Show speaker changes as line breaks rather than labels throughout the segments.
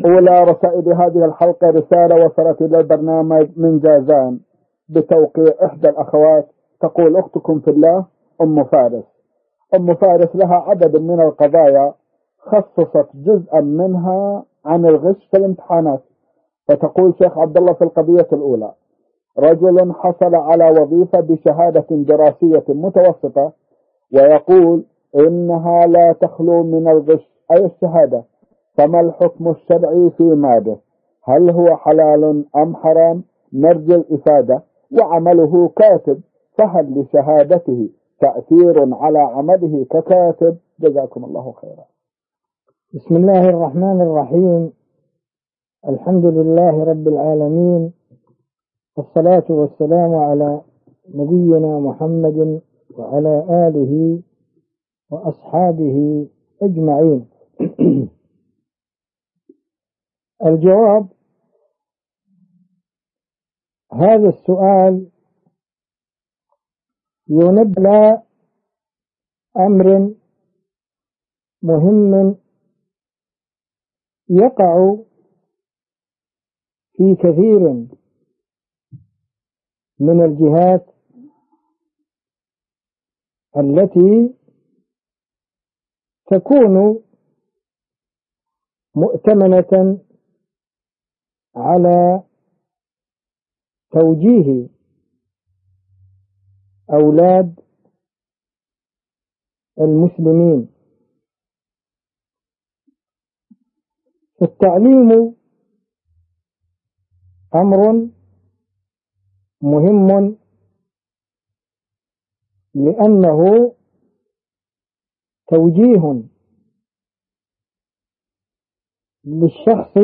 أولى رسائل هذه الحلقة رسالة وصلت إلى البرنامج من جازان بتوقيع إحدى الأخوات. تقول أختكم في الله أم فارس. أم فارس لها عدد من القضايا خصصت جزءا منها عن الغش في الامتحانات. فتقول شيخ عبد الله في القضية الأولى: رجل حصل على وظيفة بشهادة دراسية متوسطة ويقول إنها لا تخلو من الغش أي الشهادة، فما الحكم الشرعي في ماله؟ هل هو حلال أم حرام؟ نرجو الإفادة. وعمله كاتب، فهل لشهادته تأثير على عمله ككاتب؟ جزاكم الله خيرا.
بسم الله الرحمن الرحيم. الحمد لله رب العالمين، والصلاة والسلام على نبينا محمد وعلى آله وأصحابه أجمعين. الجواب: هذا السؤال ينبه أمر مهم يقع في كثير من الجهات التي تكون مؤتمنة على توجيه أولاد المسلمين. التعليم أمر مهم لأنه توجيه للشخص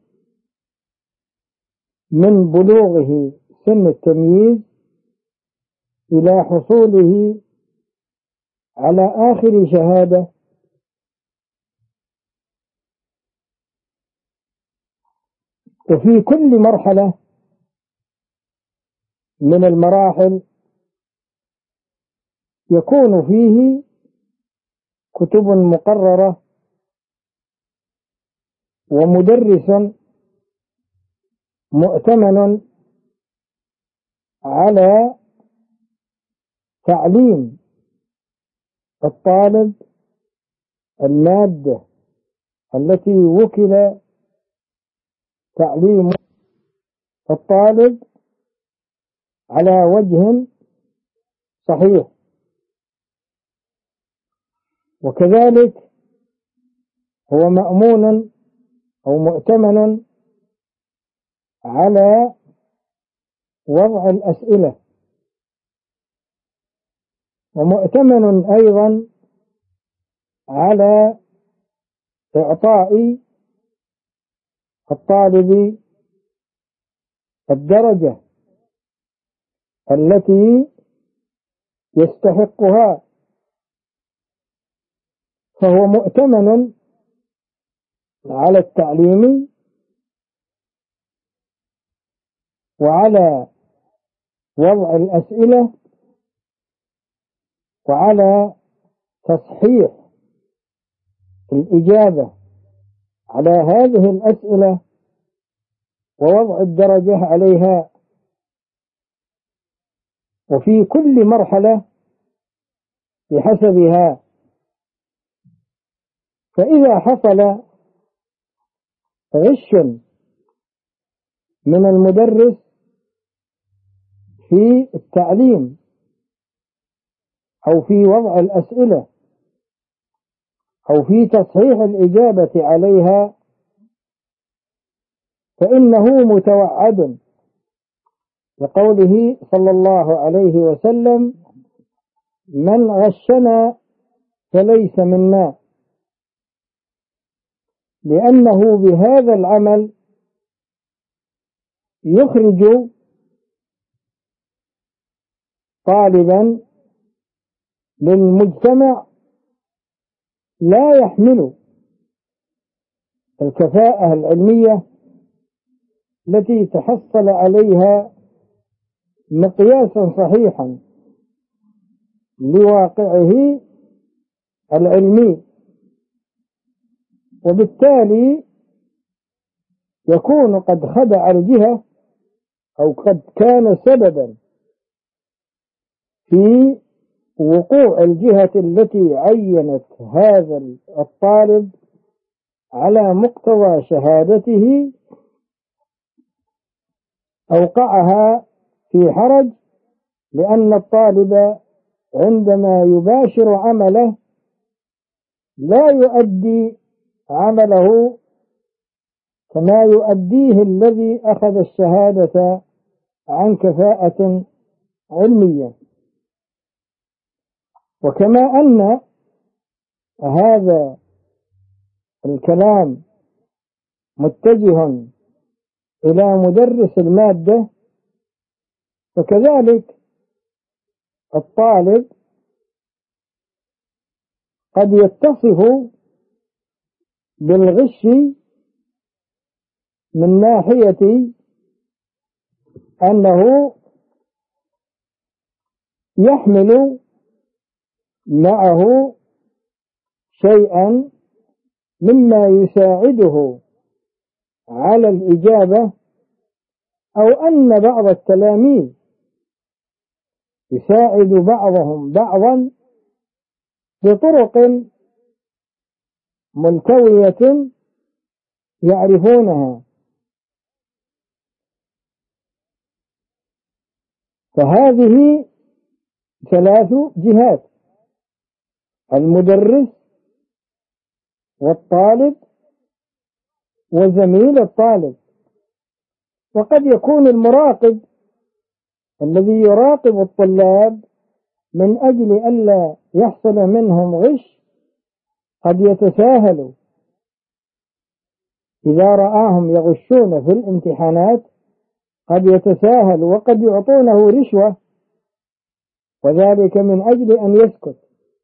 من بلوغه سن التمييز إلى حصوله على آخر شهادة وفي كل مرحلة من المراحل يكون فيه كتب مقررة ومدرس مؤتمن على تعليم الطالب المادة التي وكل تعليم الطالب على وجه صحيح. وكذلك هو مأمون أو مؤتمن على وضع الأسئلة، ومؤتمن أيضا على إعطاء الطالب الدرجة التي يستحقها، فهو مؤتمن على التعليم وعلى وضع الأسئلة وعلى تصحيح الإجابة على هذه الأسئلة ووضع الدرجة عليها. وفي كل مرحلة بحسبها. فإذا حصل غش من المدرس في التعليم أو في وضع الأسئلة أو في تصحيح الإجابة عليها فإنه متوعد لقوله صلى الله عليه وسلم: من غشنا فليس منا، لأنه بهذا العمل يخرج طالبا للمجتمع لا يحمل الكفاءة العلمية التي تحصل عليها مقياسا صحيحا لواقعه العلمي، وبالتالي يكون قد خدع الجهة أو قد كان سببا في وقوع الجهة التي عينت هذا الطالب على مقتضى شهادته، أوقعها في حرج، لأن الطالب عندما يباشر عمله لا يؤدي عمله كما يؤديه الذي أخذ الشهادة عن كفاءة علمية. وكما أن هذا الكلام متجه إلى مدرس المادة، فكذلك الطالب قد يتصف بالغش من ناحية أنه يحمل معه شيئا مما يساعده على الإجابة، أو أن بعض التلاميذ يساعد بعضهم بعضا بطرق ملتوية يعرفونها. فهذه ثلاث جهات: المدرس والطالب وزميل الطالب. وقد يكون المراقب الذي يراقب الطلاب من أجل ألا يحصل منهم غش قد يتساهل إذا رآهم يغشون في الامتحانات، قد يتساهل وقد يعطونه رشوة، وذلك من أجل أن يسكت.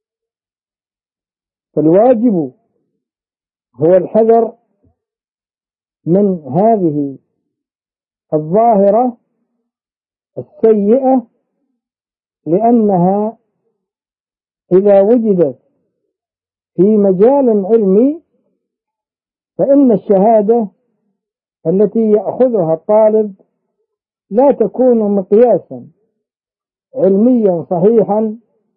فالواجب هو الحذر من هذه الظاهرة السيئة، لأنها إذا وجدت في مجال علمي فإن الشهادة التي يأخذها الطالب لا تكون مقياسا علميا صحيحا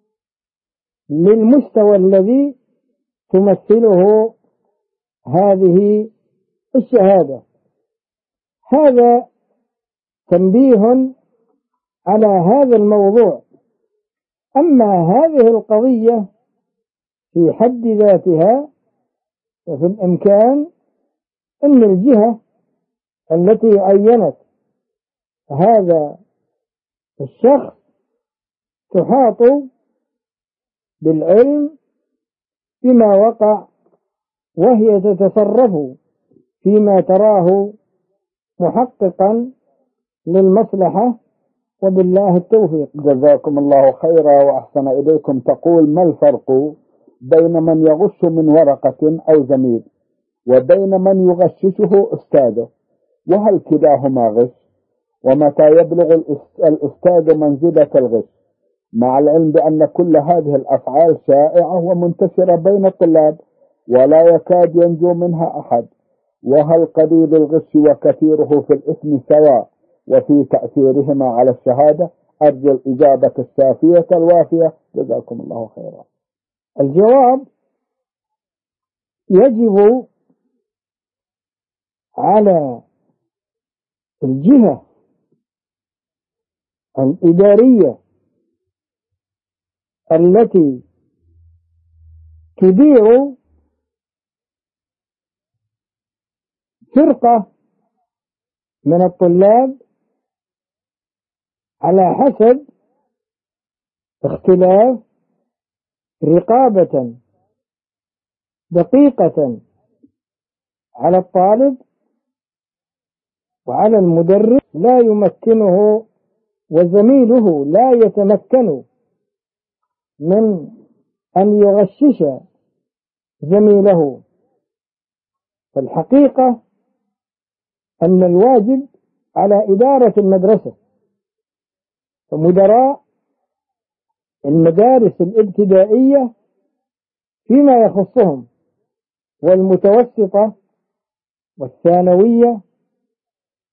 للمستوى الذي تمثله هذه الشهادة. هذا تنبيه على هذا الموضوع. أما هذه القضية في حد ذاتها ففي الإمكان أن الجهة التي عينت هذا الشخص تحاط بالعلم بما وقع، وهي تتصرف فيما تراه محققا للمصلحة، وبالله التوفيق.
جزاكم الله خيرا وأحسن إليكم. تقول: ما الفرق بين من يغش من ورقة أو زميل وبين من يغششه أستاذه؟ وهل كلاهما غش؟ ومتى يبلغ الأستاذ منزلة الغش؟ مع العلم بأن كل هذه الأفعال شائعة ومنتشرة بين الطلاب ولا يكاد ينجو منها أحد. وهل قليل الغش وكثيره في الإثم سواء وفي تأثيرهما على الشهادة؟ أرجو الإجابة الشافية الوافية. جزاكم الله خيرا.
الجواب: يجب على الجهة الإدارية التي تدير فرقة من الطلاب على حسب اختلاف رقابة دقيقة على الطالب وعلى المدرس لا يمكنه وزميله لا يتمكن من أن يغشش زميله. فالحقيقة أن الواجب على إدارة المدرسة ومدراء المدارس الابتدائية فيما يخصهم، والمتوسطة والثانوية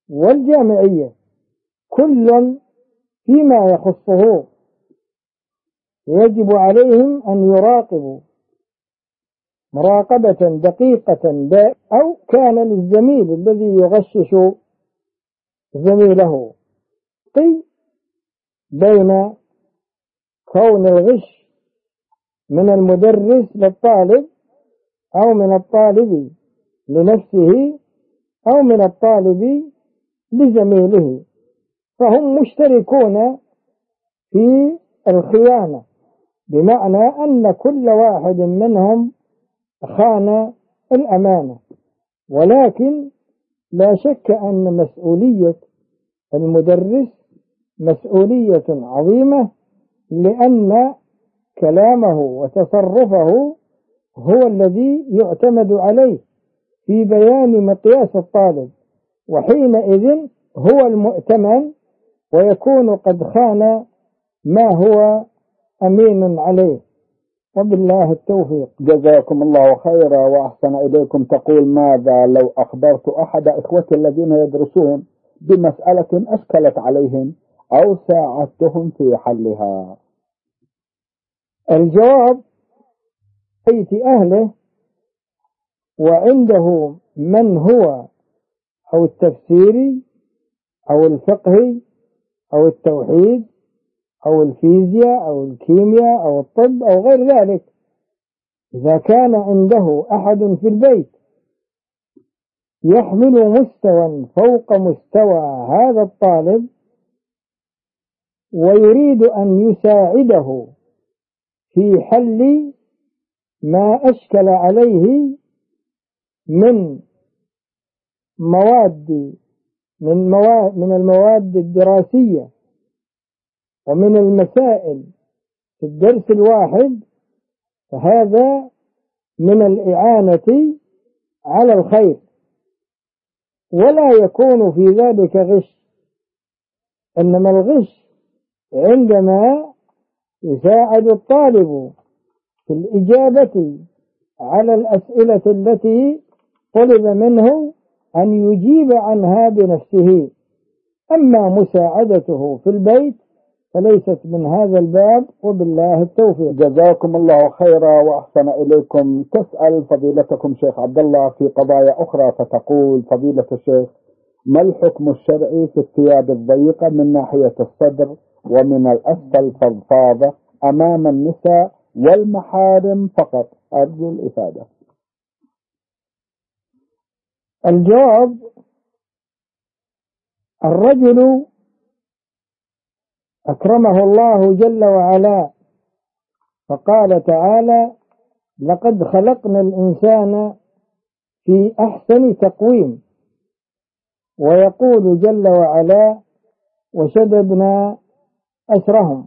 والجامعية كل فيما يخصه، يجب عليهم أن يراقبوا مراقبة دقيقة، أو كان للزميل الذي يغشش زميله بين كون الغش من المدرس للطالب، أو من الطالب لنفسه، أو من الطالب لزميله، فهم مشتركون في الخيانة، بمعنى أن كل واحد منهم خان الأمانة. ولكن لا شك أن مسؤولية المدرس مسؤولية عظيمة، لأن كلامه وتصرفه هو الذي يعتمد عليه في بيان مقياس الطالب، وحينئذ هو المؤتمن ويكون قد خان ما هو أمين عليه. وبالله التوفيق.
جزاكم الله خيرا وأحسن إليكم. تقول: ماذا لو أخبرت أحد إخوتي الذين يدرسون بمسألة أشكلت عليهم أو ساعدتهم في حلها؟
الجواب: بيت أهله وعنده من هو أو التفسيري أو الفقهي أو التوحيد أو الفيزياء أو الكيمياء أو الطب أو غير ذلك، إذا كان عنده أحد في البيت يحمل مستوى فوق مستوى هذا الطالب ويريد أن يساعده في حل ما أشكل عليه من المواد الدراسية ومن المسائل في الدرس الواحد، فهذا من الإعانة على الخير، ولا يكون في ذلك غش. إنما الغش عندما يساعد الطالب في الإجابة على الأسئلة التي طلب منه أن يجيب عنها بنفسه. أما مساعدته في البيت فليست من هذا الباب، وبالله التوفيق.
جزاكم الله خيرا وأحسن إليكم. تسأل فضيلتكم شيخ عبد الله في قضايا أخرى، فتقول: فضيلة الشيخ، ما الحكم الشرعي في الثياب الضيقة من ناحية الصدر ومن الأسفل فضفاضة أمام النساء والمحارم فقط؟ أرجو الإفادة.
الجواب: الرجل أكرمه الله جل وعلا، فقال تعالى: لقد خلقنا الإنسان في أحسن تقويم. ويقول جل وعلا: وشددنا أسرهم.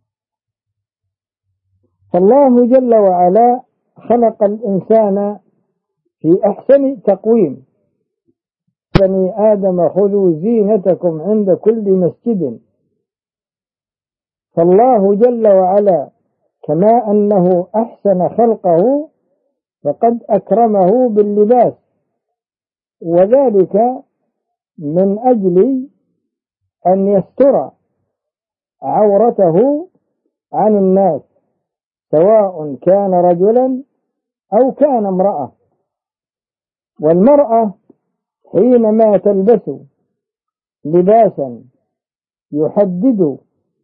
فالله جل وعلا خلق الإنسان في أحسن تقويم. بني آدم خذوا زينتكم عند كل مسجد. فالله جل وعلا كما أنه أحسن خلقه فقد أكرمه باللباس، وذلك من أجل أن يستر عورته عن الناس، سواء كان رجلا أو كان امرأة. والمرأة حينما تلبس لباسا يحدد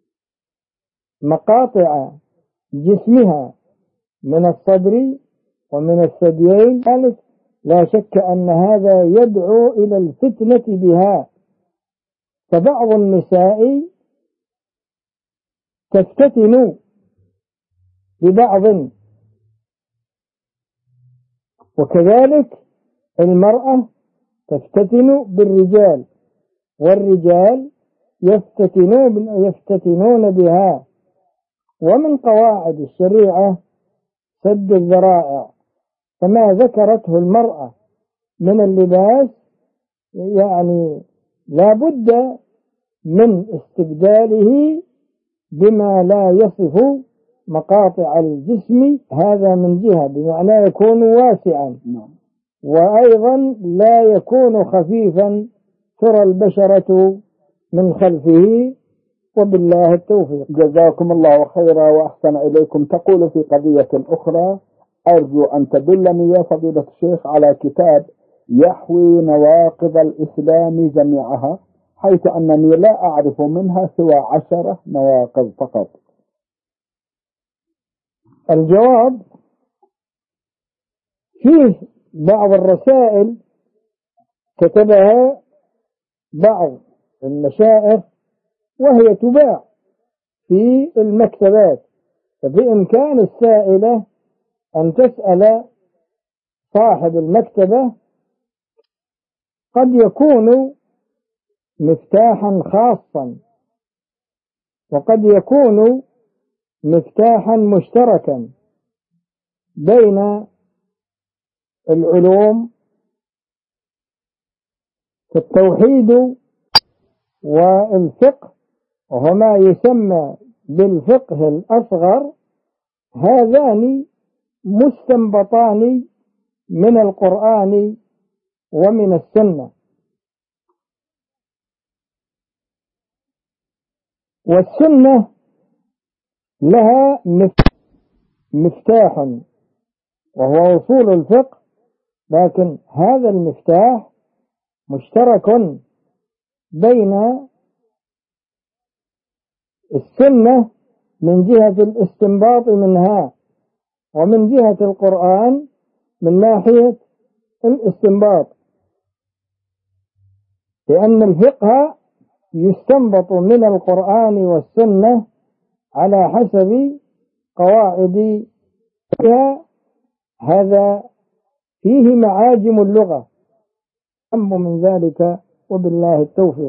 مقاطع جسمها من الصدر ومن الثديين، لا شك أن هذا يدعو إلى الفتنة بها. فبعض النساء تفتتن ببعض، وكذلك المرأة تفتتن بالرجال، والرجال يفتتنون بها. ومن قواعد الشريعة سد الذرائع، فما ذكرته المرأة من اللباس يعني لا بد من استبداله بما لا يصف مقاطع الجسم، هذا من جهة بمعنى يكون واسعا، وأيضا لا يكون خفيفا ترى البشرة من خلفه، وبالله التوفيق.
جزاكم الله خيرا وأحسن إليكم. تقول في قضية أخرى: أرجو أن تدلني يا فضيلة الشيخ على كتاب يحوي نواقض الإسلام جميعها، حيث أنني لا أعرف منها سوى 10 نواقض فقط.
الجواب: فيه بعض الرسائل كتبها بعض المشايخ وهي تباع في المكتبات، فبإمكان السائلة أن تسأل صاحب المكتبة، قد يكون مفتاحا خاصا وقد يكون مفتاحا مشتركا بين العلوم في التوحيد والفقه، وهو ما يسمى بالفقه الأصغر. هذان مستنبطان من القرآن ومن السنة، والسنة لها مفتاح وهو أصول الفقه، لكن هذا المفتاح مشترك بين السنة من جهة الاستنباط منها، ومن جهة القرآن من ناحية الاستنباط، لأن الفقه يستنبط من القرآن والسنة على حسب قواعد فيها. هذا فيه معاجم اللغة، أهم من ذلك، وبالله التوفيق.